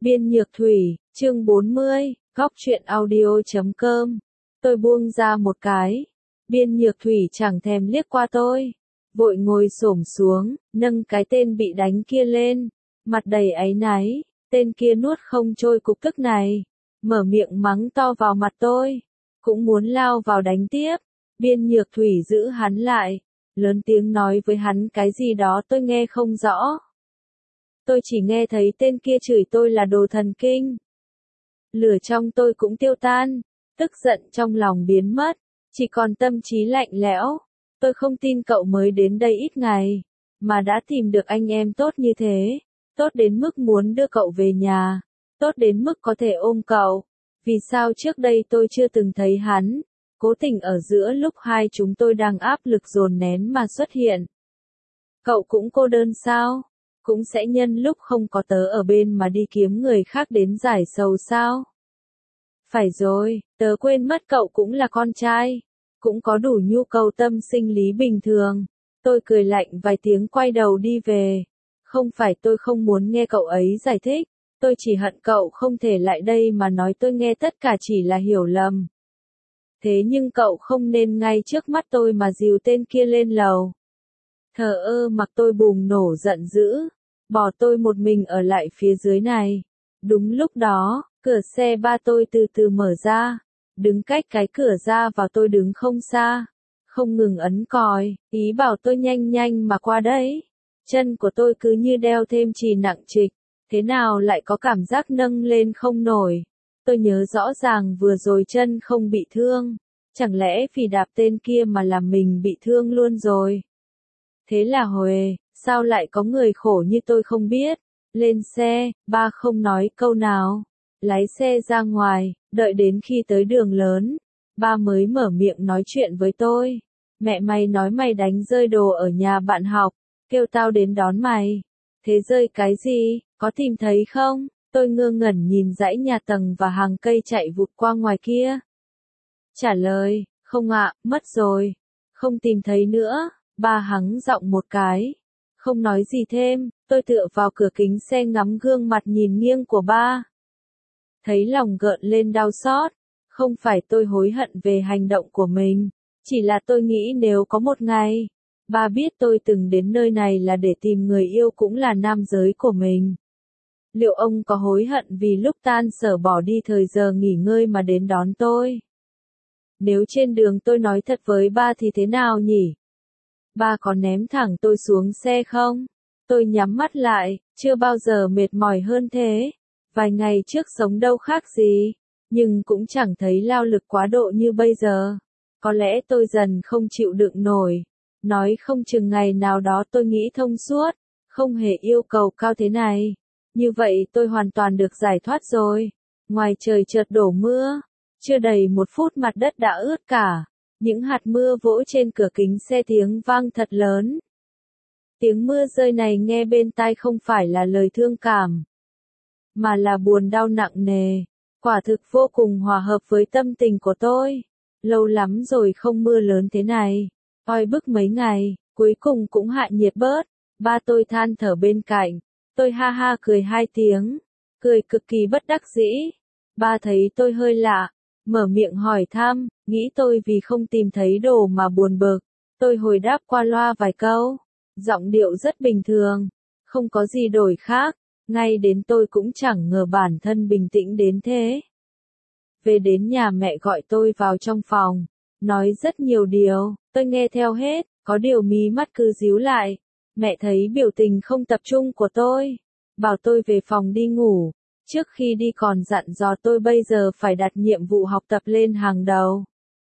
Biên Nhược Thủy, chương 40, góc truyện audio.com. Tôi buông ra một cái. Biên Nhược Thủy chẳng thèm liếc qua tôi. Vội ngồi xổm xuống, nâng cái tên bị đánh kia lên. Mặt đầy áy náy, tên kia nuốt không trôi cục tức này. Mở miệng mắng to vào mặt tôi. Cũng muốn lao vào đánh tiếp. Biên Nhược Thủy giữ hắn lại. Lớn tiếng nói với hắn cái gì đó tôi nghe không rõ. Tôi chỉ nghe thấy tên kia chửi tôi là đồ thần kinh. Lửa trong tôi cũng tiêu tan, tức giận trong lòng biến mất, chỉ còn tâm trí lạnh lẽo. Tôi không tin cậu mới đến đây ít ngày, mà đã tìm được anh em tốt như thế, tốt đến mức muốn đưa cậu về nhà, tốt đến mức có thể ôm cậu. Vì sao trước đây tôi chưa từng thấy hắn, cố tình ở giữa lúc hai chúng tôi đang áp lực dồn nén mà xuất hiện. Cậu cũng cô đơn sao? Cũng sẽ nhân lúc không có tớ ở bên mà đi kiếm người khác đến giải sầu sao? Phải rồi, tớ quên mất cậu cũng là con trai, cũng có đủ nhu cầu tâm sinh lý bình thường. Tôi cười lạnh vài tiếng quay đầu đi về. Không phải tôi không muốn nghe cậu ấy giải thích, tôi chỉ hận cậu không thể lại đây mà nói tôi nghe tất cả chỉ là hiểu lầm. Thế nhưng cậu không nên ngay trước mắt tôi mà dìu tên kia lên lầu. Thờ ơ mặc tôi bùng nổ giận dữ, bỏ tôi một mình ở lại phía dưới này. Đúng lúc đó, cửa xe ba tôi từ từ mở ra, đứng cách cái cửa ra vào tôi đứng không xa, không ngừng ấn còi, ý bảo tôi nhanh nhanh mà qua đấy. Chân của tôi cứ như đeo thêm chì nặng trịch, thế nào lại có cảm giác nâng lên không nổi. Tôi nhớ rõ ràng vừa rồi chân không bị thương, chẳng lẽ vì đạp tên kia mà làm mình bị thương luôn rồi. Thế là Huề, sao lại có người khổ như tôi không biết. Lên xe, ba không nói câu nào. Lái xe ra ngoài, đợi đến khi tới đường lớn. Ba mới mở miệng nói chuyện với tôi. Mẹ mày nói mày đánh rơi đồ ở nhà bạn học, kêu tao đến đón mày. Thế rơi cái gì, có tìm thấy không? Tôi ngơ ngẩn nhìn dãy nhà tầng và hàng cây chạy vụt qua ngoài kia. Trả lời, không ạ, mất rồi. Không tìm thấy nữa. Ba hắng giọng một cái. Không nói gì thêm, tôi tựa vào cửa kính xe ngắm gương mặt nhìn nghiêng của ba. Thấy lòng gợn lên đau xót. Không phải tôi hối hận về hành động của mình, chỉ là tôi nghĩ nếu có một ngày, ba biết tôi từng đến nơi này là để tìm người yêu cũng là nam giới của mình. Liệu ông có hối hận vì lúc tan sở bỏ đi thời giờ nghỉ ngơi mà đến đón tôi? Nếu trên đường tôi nói thật với ba thì thế nào nhỉ? Ba có ném thẳng tôi xuống xe không? Tôi nhắm mắt lại, chưa bao giờ mệt mỏi hơn thế. Vài ngày trước sống đâu khác gì, nhưng cũng chẳng thấy lao lực quá độ như bây giờ. Có lẽ tôi dần không chịu đựng nổi. Nói không chừng ngày nào đó tôi nghĩ thông suốt, không hề yêu cầu cao thế này. Như vậy tôi hoàn toàn được giải thoát rồi. Ngoài trời chợt đổ mưa, chưa đầy một phút mặt đất đã ướt cả. Những hạt mưa vỗ trên cửa kính xe tiếng vang thật lớn. Tiếng mưa rơi này nghe bên tai không phải là lời thương cảm, mà là buồn đau nặng nề. Quả thực vô cùng hòa hợp với tâm tình của tôi. Lâu lắm rồi không mưa lớn thế này. Oi bức mấy ngày, cuối cùng cũng hạ nhiệt bớt. Ba tôi than thở bên cạnh. Tôi ha ha cười hai tiếng. Cười cực kỳ bất đắc dĩ. Ba thấy tôi hơi lạ, mở miệng hỏi thăm, nghĩ tôi vì không tìm thấy đồ mà buồn bực. Tôi hồi đáp qua loa vài câu. Giọng điệu rất bình thường. Không có gì đổi khác. Ngay đến tôi cũng chẳng ngờ bản thân bình tĩnh đến thế. Về đến nhà mẹ gọi tôi vào trong phòng. Nói rất nhiều điều. Tôi nghe theo hết. Có điều mí mắt cứ díu lại. Mẹ thấy biểu tình không tập trung của tôi. Bảo tôi về phòng đi ngủ. Trước khi đi còn dặn dò tôi bây giờ phải đặt nhiệm vụ học tập lên hàng đầu.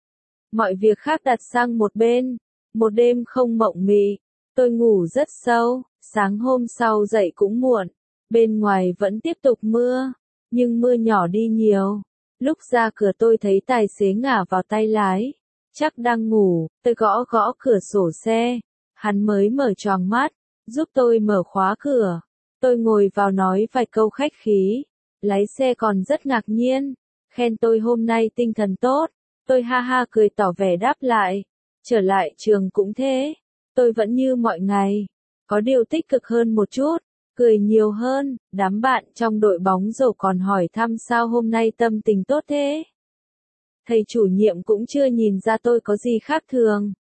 Mọi việc khác đặt sang một bên. Một đêm không mộng mị. Tôi ngủ rất sâu. Sáng hôm sau dậy cũng muộn. Bên ngoài vẫn tiếp tục mưa. Nhưng mưa nhỏ đi nhiều. Lúc ra cửa tôi thấy tài xế ngả vào tay lái. Chắc đang ngủ. Tôi gõ gõ cửa sổ xe. Hắn mới mở choàng mắt. Giúp tôi mở khóa cửa. Tôi ngồi vào nói vài câu khách khí. Lái xe còn rất ngạc nhiên. Khen tôi hôm nay tinh thần tốt. Tôi ha ha cười tỏ vẻ đáp lại. Trở lại trường cũng thế. Tôi vẫn như mọi ngày. Có điều tích cực hơn một chút. cười nhiều hơn, đám bạn trong đội bóng rổ còn hỏi thăm sao hôm nay tâm tình tốt thế. Thầy chủ nhiệm cũng chưa nhìn ra tôi có gì khác thường.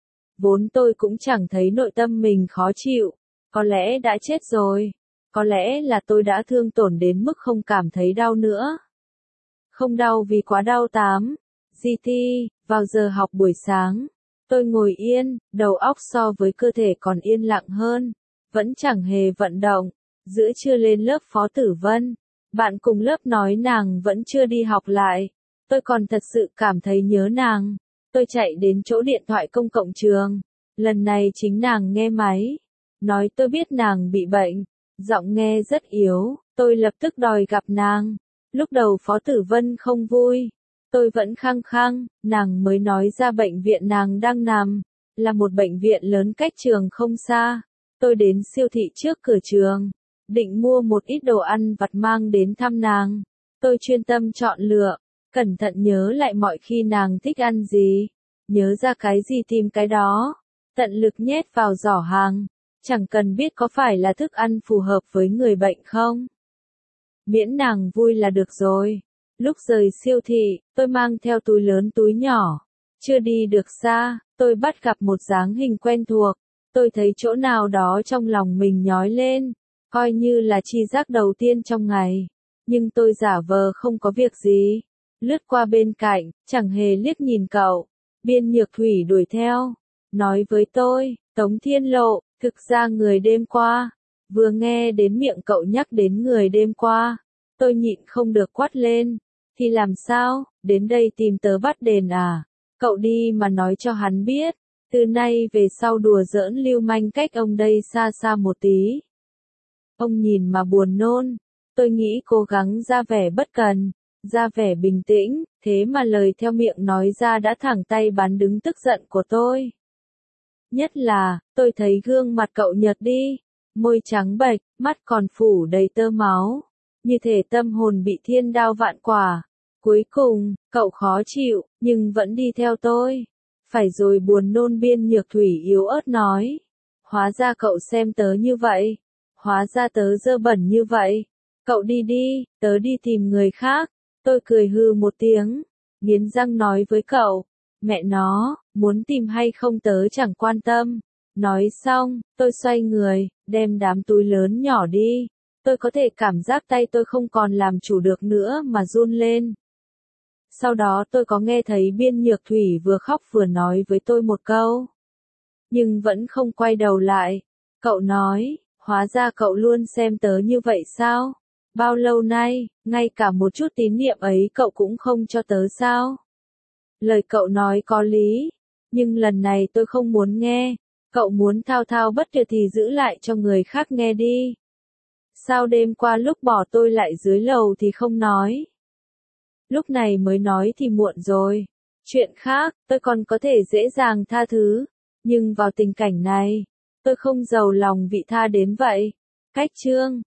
Vốn tôi cũng chẳng thấy nội tâm mình khó chịu, có lẽ đã chết rồi, có lẽ là tôi đã thương tổn đến mức không cảm thấy đau nữa. Không đau vì quá đau tám. GT, vào giờ học buổi sáng, tôi ngồi yên, đầu óc so với cơ thể còn yên lặng hơn, vẫn chẳng hề vận động. Giữa trưa lên lớp Phó Tử Vân, bạn cùng lớp nói nàng vẫn chưa đi học lại. Tôi còn thật sự cảm thấy nhớ nàng. Tôi chạy đến chỗ điện thoại công cộng trường. Lần này chính nàng nghe máy. Nói tôi biết nàng bị bệnh. Giọng nghe rất yếu. Tôi lập tức đòi gặp nàng. Lúc đầu Phó Tử Vân không vui. Tôi vẫn khăng khăng. Nàng mới nói ra bệnh viện nàng đang nằm. Là một bệnh viện lớn cách trường không xa. Tôi đến siêu thị trước cửa trường. Định mua một ít đồ ăn vặt mang đến thăm nàng. Tôi chuyên tâm chọn lựa. Cẩn thận nhớ lại mọi khi nàng thích ăn gì. Nhớ ra cái gì tìm cái đó. Tận lực nhét vào giỏ hàng. Chẳng cần biết có phải là thức ăn phù hợp với người bệnh không. Miễn nàng vui là được rồi. Lúc rời siêu thị, tôi mang theo túi lớn túi nhỏ. Chưa đi được xa, tôi bắt gặp một dáng hình quen thuộc. Tôi thấy chỗ nào đó trong lòng mình nhói lên. Coi như là chi giác đầu tiên trong ngày. Nhưng tôi giả vờ không có việc gì. Lướt qua bên cạnh, chẳng hề liếc nhìn cậu. Biên Nhược Thủy đuổi theo. Nói với tôi, Tống Thiên Lộ, thực ra người đêm qua. Vừa nghe đến miệng cậu nhắc đến người đêm qua. Tôi nhịn không được quát lên. Thì làm sao, đến đây tìm tớ bắt đền à? Cậu đi mà nói cho hắn biết. Từ nay về sau đùa giỡn lưu manh cách ông đây xa xa một tí. Ông nhìn mà buồn nôn. Tôi nghĩ cố gắng ra vẻ bất cần. Ra vẻ bình tĩnh, thế mà lời theo miệng nói ra đã thẳng tay bắn đứng tức giận của tôi. Nhất là, tôi thấy gương mặt cậu nhợt đi, môi trắng bệch, mắt còn phủ đầy tơ máu, như thể tâm hồn bị thiên đao vạn quả. Cuối cùng, cậu khó chịu, nhưng vẫn đi theo tôi. Phải rồi buồn nôn. Biên Nhược Thủy yếu ớt nói. Hóa ra cậu xem tớ như vậy. Hóa ra tớ dơ bẩn như vậy. Cậu đi đi, tớ đi tìm người khác. Tôi cười hư một tiếng, nghiến răng nói với cậu, mẹ nó, muốn tìm hay không tớ chẳng quan tâm. Nói xong, tôi xoay người, đem đám túi lớn nhỏ đi. Tôi có thể cảm giác tay tôi không còn làm chủ được nữa mà run lên. Sau đó tôi có nghe thấy Biên Nhược Thủy vừa khóc vừa nói với tôi một câu. Nhưng vẫn không quay đầu lại. Cậu nói, hóa ra cậu luôn xem tớ như vậy sao? Bao lâu nay, ngay cả một chút tín niệm ấy cậu cũng không cho tớ sao? Lời cậu nói có lý, nhưng lần này tôi không muốn nghe. Cậu muốn thao thao bất tuyệt thì giữ lại cho người khác nghe đi. Sao đêm qua lúc bỏ tôi lại dưới lầu thì không nói? Lúc này mới nói thì muộn rồi. Chuyện khác, tôi còn có thể dễ dàng tha thứ. Nhưng vào tình cảnh này, tôi không giàu lòng vị tha đến vậy. Cách chương